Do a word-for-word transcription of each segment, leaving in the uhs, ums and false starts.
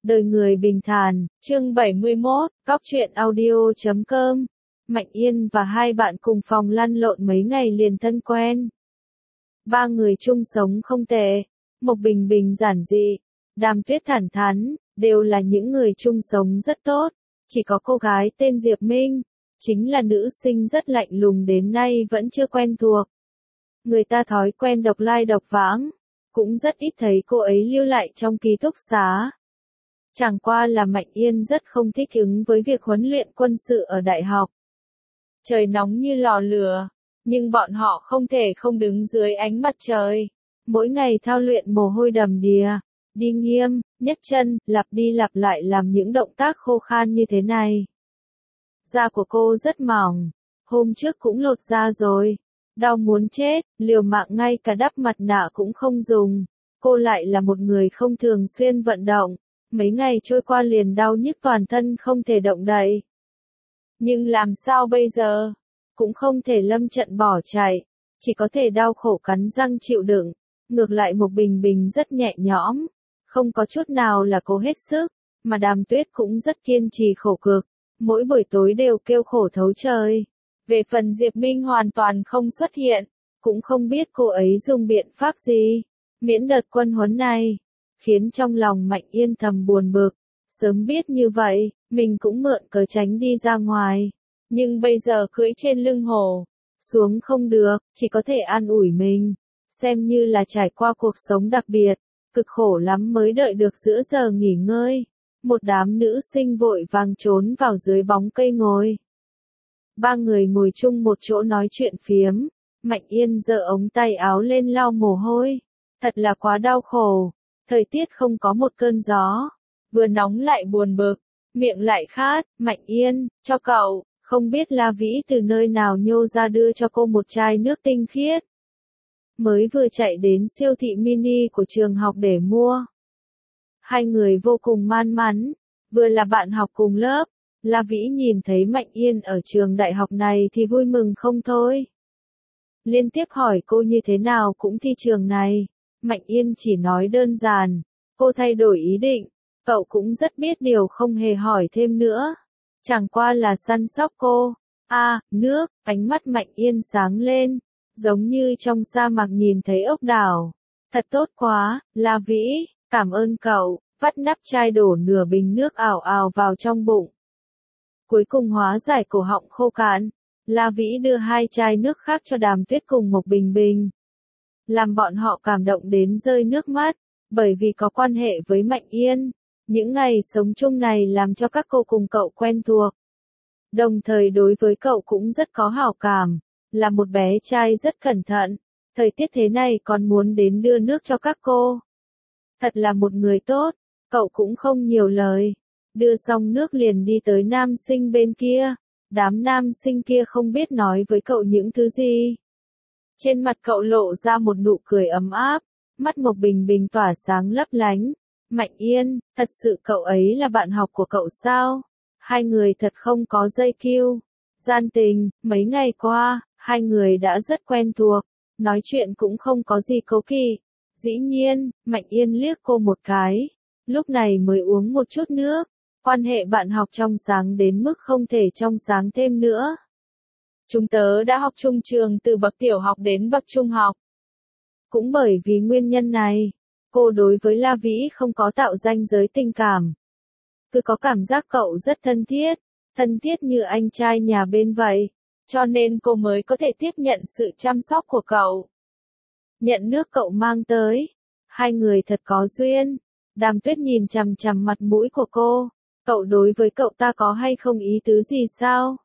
Đời người bình thản, chương bảy mươi mốt, góc truyện audio chấm com. Mạnh Yên và hai bạn cùng phòng lăn lộn mấy ngày liền thân quen. Ba người chung sống không tệ, Mộc Bình Bình giản dị, Đàm Tuyết thẳng thắn, đều là những người chung sống rất tốt. Chỉ có cô gái tên Diệp Minh, chính là nữ sinh rất lạnh lùng đến nay vẫn chưa quen thuộc. Người ta thói quen độc lai độc vãng, cũng rất ít thấy cô ấy lưu lại trong ký túc xá. Chẳng qua là Mạnh Yên rất không thích ứng với việc huấn luyện quân sự ở đại học. Trời nóng như lò lửa, nhưng bọn họ không thể không đứng dưới ánh mặt trời. Mỗi ngày thao luyện mồ hôi đầm đìa, đi nghiêm, nhấc chân, lặp đi lặp lại làm những động tác khô khan như thế này. Da của cô rất mỏng, hôm trước cũng lột da rồi, đau muốn chết, liều mạng ngay cả đắp mặt nạ cũng không dùng. Cô lại là một người không thường xuyên vận động, mấy ngày trôi qua liền đau nhức toàn thân không thể động đậy. Nhưng làm sao bây giờ? Cũng không thể lâm trận bỏ chạy, chỉ có thể đau khổ cắn răng chịu đựng. Ngược lại Mộc Bình Bình rất nhẹ nhõm, không có chút nào là cố hết sức, mà Đàm Tuyết cũng rất kiên trì khổ cực, mỗi buổi tối đều kêu khổ thấu trời. Về phần Diệp Minh hoàn toàn không xuất hiện, cũng không biết cô ấy dùng biện pháp gì, miễn đợt quân huấn này, khiến trong lòng Mạnh Yên thầm buồn bực. Sớm biết như vậy, mình cũng mượn cớ tránh đi ra ngoài, nhưng bây giờ cưỡi trên lưng hổ, xuống không được, chỉ có thể an ủi mình, xem như là trải qua cuộc sống đặc biệt, cực khổ lắm mới đợi được giữa giờ nghỉ ngơi. Một đám nữ sinh vội vàng trốn vào dưới bóng cây ngồi. Ba người ngồi chung một chỗ nói chuyện phiếm, Mạnh Yên giơ ống tay áo lên lau mồ hôi, thật là quá đau khổ, thời tiết không có một cơn gió, vừa nóng lại buồn bực, miệng lại khát. Mạnh Yên, cho cậu, không biết La Vĩ từ nơi nào nhô ra đưa cho cô một chai nước tinh khiết. Mới vừa chạy đến siêu thị mini của trường học để mua. Hai người vô cùng man mắn, vừa là bạn học cùng lớp, La Vĩ nhìn thấy Mạnh Yên ở trường đại học này thì vui mừng không thôi. Liên tiếp hỏi cô như thế nào cũng thi trường này, Mạnh Yên chỉ nói đơn giản, cô thay đổi ý định, cậu cũng rất biết điều không hề hỏi thêm nữa. Chẳng qua là săn sóc cô. A, à, nước, ánh mắt Mạnh Yên sáng lên, giống như trong sa mạc nhìn thấy ốc đảo. Thật tốt quá, La Vĩ, cảm ơn cậu, vắt nắp chai đổ nửa bình nước ảo ảo vào trong bụng. Cuối cùng hóa giải cổ họng khô cạn, La Vĩ đưa hai chai nước khác cho Đàm Tuyết cùng Mộc Bình Bình. Làm bọn họ cảm động đến rơi nước mắt, bởi vì có quan hệ với Mạnh Yên. Những ngày sống chung này làm cho các cô cùng cậu quen thuộc. Đồng thời đối với cậu cũng rất có hảo cảm, là một bé trai rất cẩn thận, thời tiết thế này còn muốn đến đưa nước cho các cô. Thật là một người tốt, cậu cũng không nhiều lời, đưa xong nước liền đi tới nam sinh bên kia, đám nam sinh kia không biết nói với cậu những thứ gì. Trên mặt cậu lộ ra một nụ cười ấm áp, mắt Mộc Bình Bình tỏa sáng lấp lánh. Mạnh Yên, thật sự cậu ấy là bạn học của cậu sao? Hai người thật không có dây kiu, gian tình, mấy ngày qua, hai người đã rất quen thuộc, nói chuyện cũng không có gì cố kỵ. Dĩ nhiên, Mạnh Yên liếc cô một cái, lúc này mới uống một chút nước, quan hệ bạn học trong sáng đến mức không thể trong sáng thêm nữa. Chúng tớ đã học chung trường từ bậc tiểu học đến bậc trung học. Cũng bởi vì nguyên nhân này, cô đối với La Vĩ không có tạo ranh giới tình cảm. Cứ có cảm giác cậu rất thân thiết, thân thiết như anh trai nhà bên vậy, cho nên cô mới có thể tiếp nhận sự chăm sóc của cậu. Nhận nước cậu mang tới, hai người thật có duyên. Đàm Tuyết nhìn chằm chằm mặt mũi của cô, cậu đối với cậu ta có hay không ý tứ gì sao?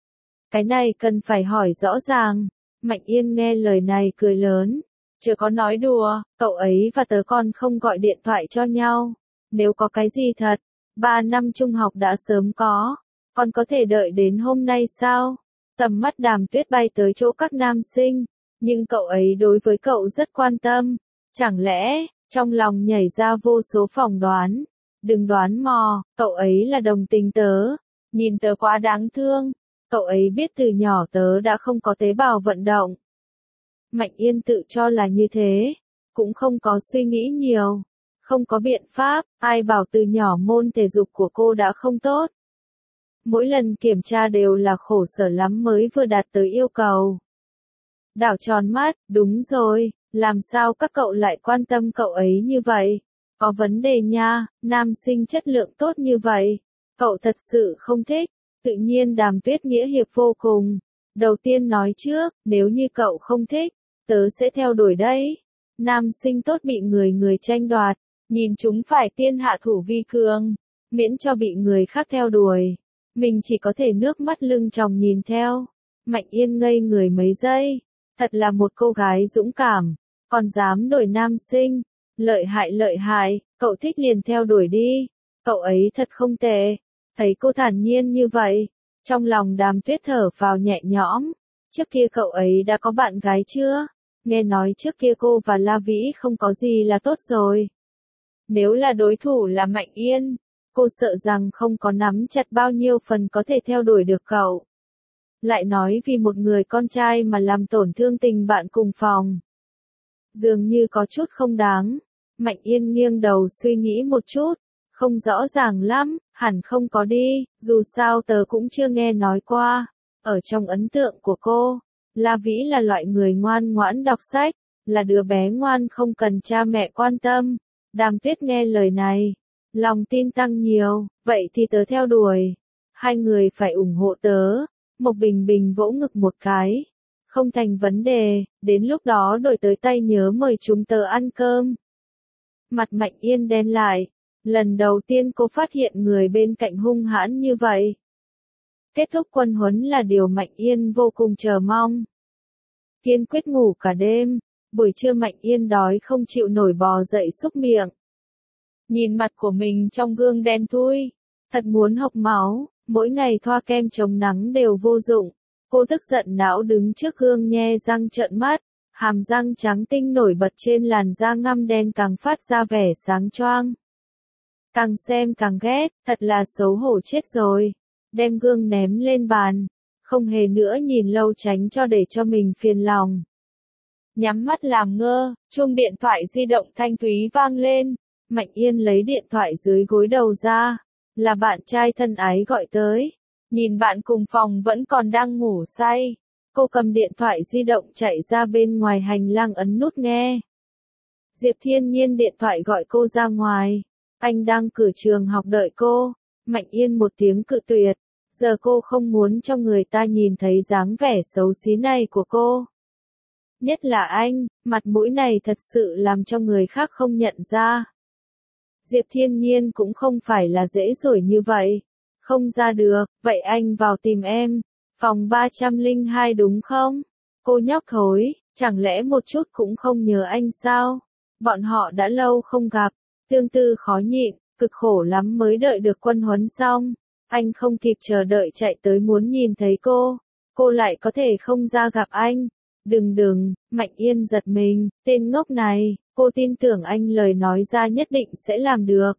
Cái này cần phải hỏi rõ ràng. Mạnh Yên nghe lời này cười lớn. Chưa có nói đùa, cậu ấy và tớ còn không gọi điện thoại cho nhau. Nếu có cái gì thật, ba năm trung học đã sớm có. Còn có thể đợi đến hôm nay sao? Tầm mắt Đàm Tuyết bay tới chỗ các nam sinh. Nhưng cậu ấy đối với cậu rất quan tâm. Chẳng lẽ, trong lòng nhảy ra vô số phỏng đoán. Đừng đoán mò, cậu ấy là đồng tình tớ. Nhìn tớ quá đáng thương. Cậu ấy biết từ nhỏ tớ đã không có tế bào vận động. Mạnh Yên tự cho là như thế, cũng không có suy nghĩ nhiều. Không có biện pháp, ai bảo từ nhỏ môn thể dục của cô đã không tốt. Mỗi lần kiểm tra đều là khổ sở lắm mới vừa đạt tới yêu cầu. Đảo tròn mắt, đúng rồi, làm sao các cậu lại quan tâm cậu ấy như vậy? Có vấn đề nha, nam sinh chất lượng tốt như vậy. Cậu thật sự không thích, tự nhiên Đàm Tuyết nghĩa hiệp vô cùng. Đầu tiên nói trước, nếu như cậu không thích, tớ sẽ theo đuổi đấy. Nam sinh tốt bị người người tranh đoạt, nhìn chúng phải tiên hạ thủ vi cường, miễn cho bị người khác theo đuổi. Mình chỉ có thể nước mắt lưng tròng nhìn theo. Mạnh Yên ngây người mấy giây, thật là một cô gái dũng cảm, còn dám đổi nam sinh. Lợi hại lợi hại, cậu thích liền theo đuổi đi, cậu ấy thật không tệ. Thấy cô thản nhiên như vậy, trong lòng Đàm Tuyết thở vào nhẹ nhõm. Trước kia cậu ấy đã có bạn gái chưa? Nghe nói trước kia cô và La Vĩ không có gì là tốt rồi. Nếu là đối thủ là Mạnh Yên, cô sợ rằng không có nắm chặt bao nhiêu phần có thể theo đuổi được cậu. Lại nói vì một người con trai mà làm tổn thương tình bạn cùng phòng. Dường như có chút không đáng. Mạnh Yên nghiêng đầu suy nghĩ một chút. Không rõ ràng lắm, hẳn không có đi, dù sao tớ cũng chưa nghe nói qua. Ở trong ấn tượng của cô, La Vĩ là loại người ngoan ngoãn đọc sách, là đứa bé ngoan không cần cha mẹ quan tâm. Đàm Tuyết nghe lời này, lòng tin tăng nhiều, vậy thì tớ theo đuổi. Hai người phải ủng hộ tớ. Mộc Bình Bình vỗ ngực một cái. Không thành vấn đề, đến lúc đó đổi tới tay nhớ mời chúng tớ ăn cơm. Mặt Mạnh Yên đen lại. Lần đầu tiên cô phát hiện người bên cạnh hung hãn như vậy. Kết thúc quân huấn là điều Mạnh Yên vô cùng chờ mong. Kiên quyết ngủ cả đêm, buổi trưa Mạnh Yên đói không chịu nổi bò dậy xúc miệng. Nhìn mặt của mình trong gương đen thui, thật muốn hộc máu, mỗi ngày thoa kem chống nắng đều vô dụng. Cô tức giận não đứng trước gương nhe răng trợn mắt, hàm răng trắng tinh nổi bật trên làn da ngăm đen càng phát ra vẻ sáng choang. Càng xem càng ghét, thật là xấu hổ chết rồi. Đem gương ném lên bàn, không hề nữa nhìn lâu tránh cho để cho mình phiền lòng. Nhắm mắt làm ngơ, chuông điện thoại di động thanh thúy vang lên. Mạnh Yên lấy điện thoại dưới gối đầu ra, là bạn trai thân ái gọi tới. Nhìn bạn cùng phòng vẫn còn đang ngủ say, cô cầm điện thoại di động chạy ra bên ngoài hành lang ấn nút nghe. Diệp Thiên Nhiên điện thoại gọi cô ra ngoài. Anh đang cửa trường học đợi cô. Mạnh Yên một tiếng cự tuyệt. Giờ cô không muốn cho người ta nhìn thấy dáng vẻ xấu xí này của cô. Nhất là anh, mặt mũi này thật sự làm cho người khác không nhận ra. Diệp Thiên Nhiên cũng không phải là dễ dỗi như vậy. Không ra được, vậy anh vào tìm em. Phòng ba trăm lẻ hai đúng không? Cô nhóc thối, chẳng lẽ một chút cũng không nhớ anh sao? Bọn họ đã lâu không gặp. Tương tư khó nhịn, cực khổ lắm mới đợi được quân huấn xong. Anh không kịp chờ đợi chạy tới muốn nhìn thấy cô. Cô lại có thể không ra gặp anh. Đừng đừng, Mạnh Yên giật mình, tên ngốc này, cô tin tưởng anh lời nói ra nhất định sẽ làm được.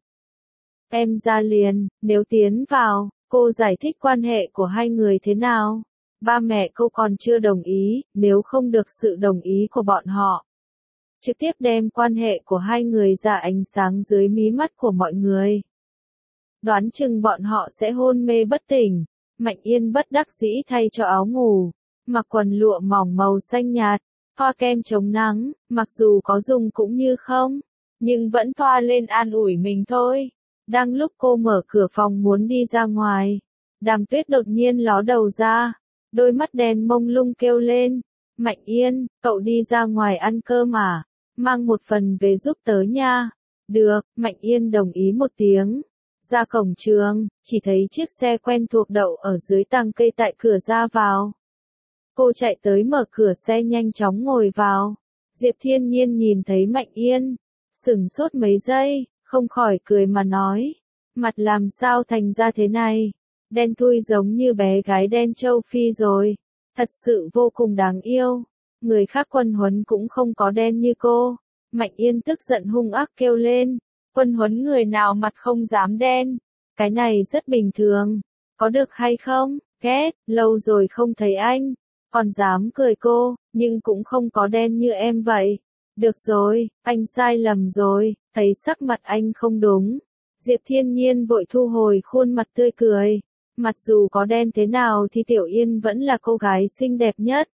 Em ra liền, nếu tiến vào, cô giải thích quan hệ của hai người thế nào. Ba mẹ cô còn chưa đồng ý, nếu không được sự đồng ý của bọn họ. Trực tiếp đem quan hệ của hai người ra ánh sáng dưới mí mắt của mọi người. Đoán chừng bọn họ sẽ hôn mê bất tỉnh. Mạnh Yên bất đắc dĩ thay cho áo ngủ, mặc quần lụa mỏng màu xanh nhạt, thoa kem chống nắng, mặc dù có dùng cũng như không, nhưng vẫn thoa lên an ủi mình thôi. Đang lúc cô mở cửa phòng muốn đi ra ngoài, Đàm Tuyết đột nhiên ló đầu ra, đôi mắt đen mông lung kêu lên. Mạnh Yên, cậu đi ra ngoài ăn cơm à? Mang một phần về giúp tớ nha. Được, Mạnh Yên đồng ý một tiếng. Ra cổng trường, chỉ thấy chiếc xe quen thuộc đậu ở dưới tàng cây tại cửa ra vào. Cô chạy tới mở cửa xe nhanh chóng ngồi vào. Diệp Thiên Nhiên nhìn thấy Mạnh Yên, sửng sốt mấy giây, không khỏi cười mà nói. Mặt làm sao thành ra thế này? Đen thui giống như bé gái đen châu Phi rồi. Thật sự vô cùng đáng yêu. Người khác quân huấn cũng không có đen như cô. Mạnh Yên tức giận hung ác kêu lên. Quân huấn người nào mặt không dám đen. Cái này rất bình thường. Có được hay không? Ghét, lâu rồi không thấy anh. Còn dám cười cô, nhưng cũng không có đen như em vậy. Được rồi, anh sai lầm rồi. Thấy sắc mặt anh không đúng, Diệp Thiên Nhiên vội thu hồi khuôn mặt tươi cười. Mặc dù có đen thế nào thì Tiểu Yên vẫn là cô gái xinh đẹp nhất.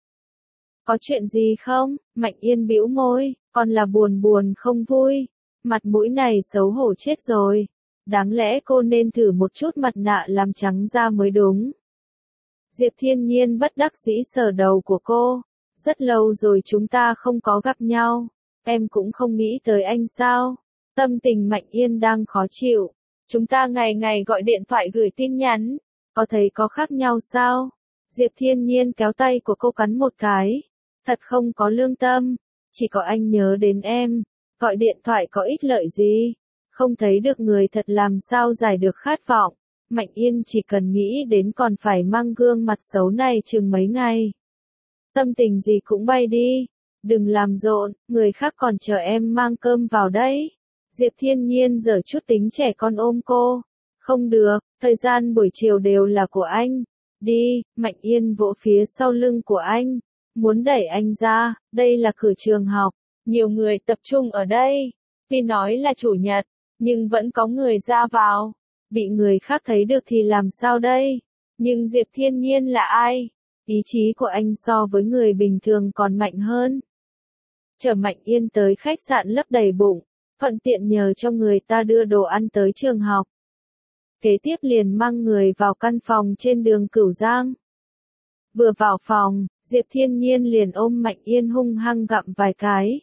Có chuyện gì không? Mạnh Yên bĩu môi, còn là buồn buồn không vui. Mặt mũi này xấu hổ chết rồi. Đáng lẽ cô nên thử một chút mặt nạ làm trắng da mới đúng. Diệp Thiên Nhiên bất đắc dĩ sờ đầu của cô. Rất lâu rồi chúng ta không có gặp nhau. Em cũng không nghĩ tới anh sao? Tâm tình Mạnh Yên đang khó chịu. Chúng ta ngày ngày gọi điện thoại gửi tin nhắn. Có thấy có khác nhau sao? Diệp Thiên Nhiên kéo tay của cô cắn một cái. Thật không có lương tâm. Chỉ có anh nhớ đến em. Gọi điện thoại có ích lợi gì? Không thấy được người thật làm sao giải được khát vọng. Mạnh Yên chỉ cần nghĩ đến còn phải mang gương mặt xấu này chừng mấy ngày. Tâm tình gì cũng bay đi. Đừng làm rộn, người khác còn chờ em mang cơm vào đấy. Diệp Thiên Nhiên giở chút tính trẻ con ôm cô. Không được, thời gian buổi chiều đều là của anh. Đi, Mạnh Yên vỗ phía sau lưng của anh. Muốn đẩy anh ra, đây là cửa trường học. Nhiều người tập trung ở đây. Tuy nói là chủ nhật, nhưng vẫn có người ra vào. Bị người khác thấy được thì làm sao đây? Nhưng Diệp Thiên Nhiên là ai? Ý chí của anh so với người bình thường còn mạnh hơn. Chở Mạnh Yên tới khách sạn lấp đầy bụng, thuận tiện nhờ cho người ta đưa đồ ăn tới trường học. Kế tiếp liền mang người vào căn phòng trên đường Cửu Giang. Vừa vào phòng, Diệp Thiên Nhiên liền ôm Mạnh Yên hung hăng gặm vài cái.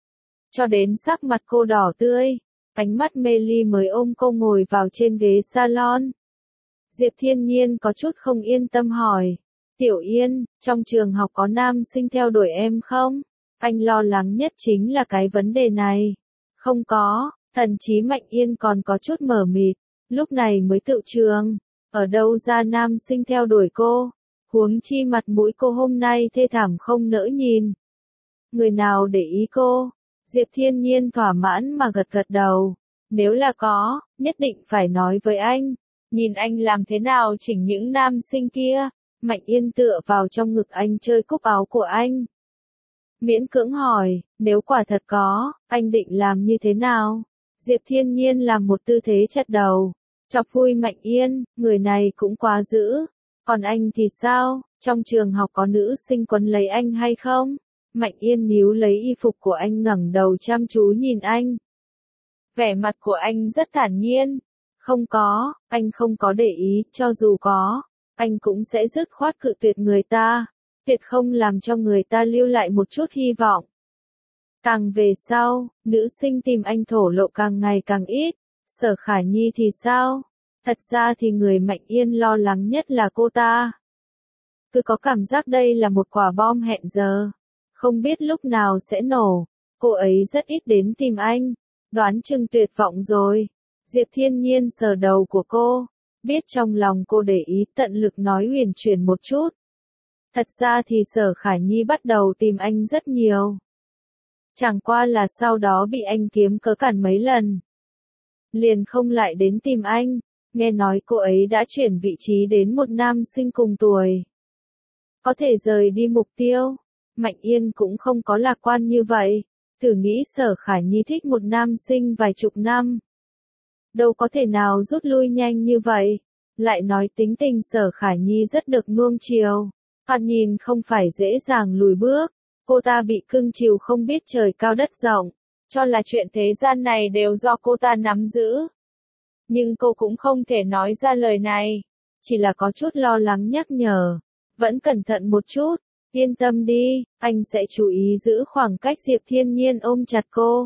Cho đến sắc mặt cô đỏ tươi, ánh mắt mê ly mới ôm cô ngồi vào trên ghế salon. Diệp Thiên Nhiên có chút không yên tâm hỏi. Tiểu Yên, trong trường học có nam sinh theo đuổi em không? Anh lo lắng nhất chính là cái vấn đề này. Không có, thần chí Mạnh Yên còn có chút mờ mịt. Lúc này mới tự trường. Ở đâu ra nam sinh theo đuổi cô? Huống chi mặt mũi cô hôm nay thê thảm không nỡ nhìn. Người nào để ý cô? Diệp Thiên Nhiên thỏa mãn mà gật gật đầu. Nếu là có, nhất định phải nói với anh. Nhìn anh làm thế nào chỉnh những nam sinh kia. Mạnh Yên tựa vào trong ngực anh chơi cúc áo của anh. Miễn cưỡng hỏi, nếu quả thật có, anh định làm như thế nào? Diệp Thiên Nhiên làm một tư thế chặt đầu. Chọc vui Mạnh Yên, người này cũng quá dữ. Còn anh thì sao? Trong trường học có nữ sinh quấn lấy anh hay không? Mạnh Yên níu lấy y phục của anh ngẩng đầu chăm chú nhìn anh. Vẻ mặt của anh rất thản nhiên. Không có, anh không có để ý, cho dù có, anh cũng sẽ dứt khoát cự tuyệt người ta. Tuyệt không làm cho người ta lưu lại một chút hy vọng. Càng về sau, nữ sinh tìm anh thổ lộ càng ngày càng ít. Sở Khả Nhi thì sao? Thật ra thì người Mạnh Yên lo lắng nhất là cô ta. Cứ có cảm giác đây là một quả bom hẹn giờ. Không biết lúc nào sẽ nổ. Cô ấy rất ít đến tìm anh. Đoán chừng tuyệt vọng rồi. Diệp Thiên Nhiên sờ đầu của cô. Biết trong lòng cô để ý, tận lực nói huyền chuyển một chút. Thật ra thì Sở Khả Nhi bắt đầu tìm anh rất nhiều. Chẳng qua là sau đó bị anh kiếm cớ cản mấy lần. Liền không lại đến tìm anh. Nghe nói cô ấy đã chuyển vị trí đến một nam sinh cùng tuổi. Có thể rời đi mục tiêu. Mạnh Yên cũng không có lạc quan như vậy. Thử nghĩ Sở Khả Nhi thích một nam sinh vài chục năm. Đâu có thể nào rút lui nhanh như vậy. Lại nói tính tình Sở Khả Nhi rất được nuông chiều. Thoạt nhìn không phải dễ dàng lùi bước. Cô ta bị cưng chiều không biết trời cao đất rộng. Cho là chuyện thế gian này đều do cô ta nắm giữ. Nhưng cô cũng không thể nói ra lời này. Chỉ là có chút lo lắng nhắc nhở. Vẫn cẩn thận một chút. Yên tâm đi, anh sẽ chú ý giữ khoảng cách. Diệp Thiên Nhiên ôm chặt cô.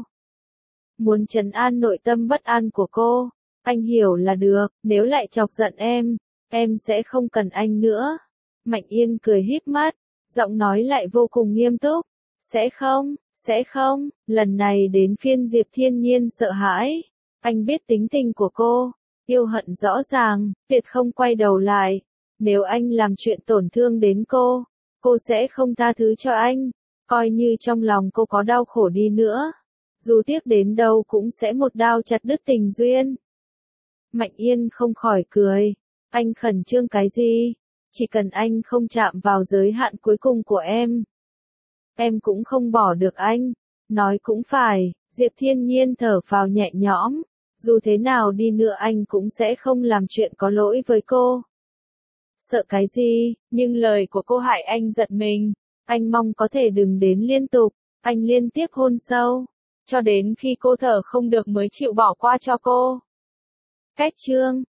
Muốn trấn an nội tâm bất an của cô. Anh hiểu là được, nếu lại chọc giận em, em sẽ không cần anh nữa. Mạnh Yên cười híp mắt, giọng nói lại vô cùng nghiêm túc. Sẽ không, sẽ không, lần này đến phiên Diệp Thiên Nhiên sợ hãi. Anh biết tính tình của cô, yêu hận rõ ràng, tuyệt không quay đầu lại. Nếu anh làm chuyện tổn thương đến cô, cô sẽ không tha thứ cho anh. Coi như trong lòng cô có đau khổ đi nữa. Dù tiếc đến đâu cũng sẽ một đao chặt đứt tình duyên. Mạnh Yên không khỏi cười. Anh khẩn trương cái gì? Chỉ cần anh không chạm vào giới hạn cuối cùng của em. Em cũng không bỏ được anh. Nói cũng phải, Diệp Thiên Nhiên thở phào nhẹ nhõm, dù thế nào đi nữa anh cũng sẽ không làm chuyện có lỗi với cô. Sợ cái gì, nhưng lời của cô hại anh giật mình, anh mong có thể đừng đến liên tục, anh liên tiếp hôn sâu, cho đến khi cô thở không được mới chịu bỏ qua cho cô. Cách chương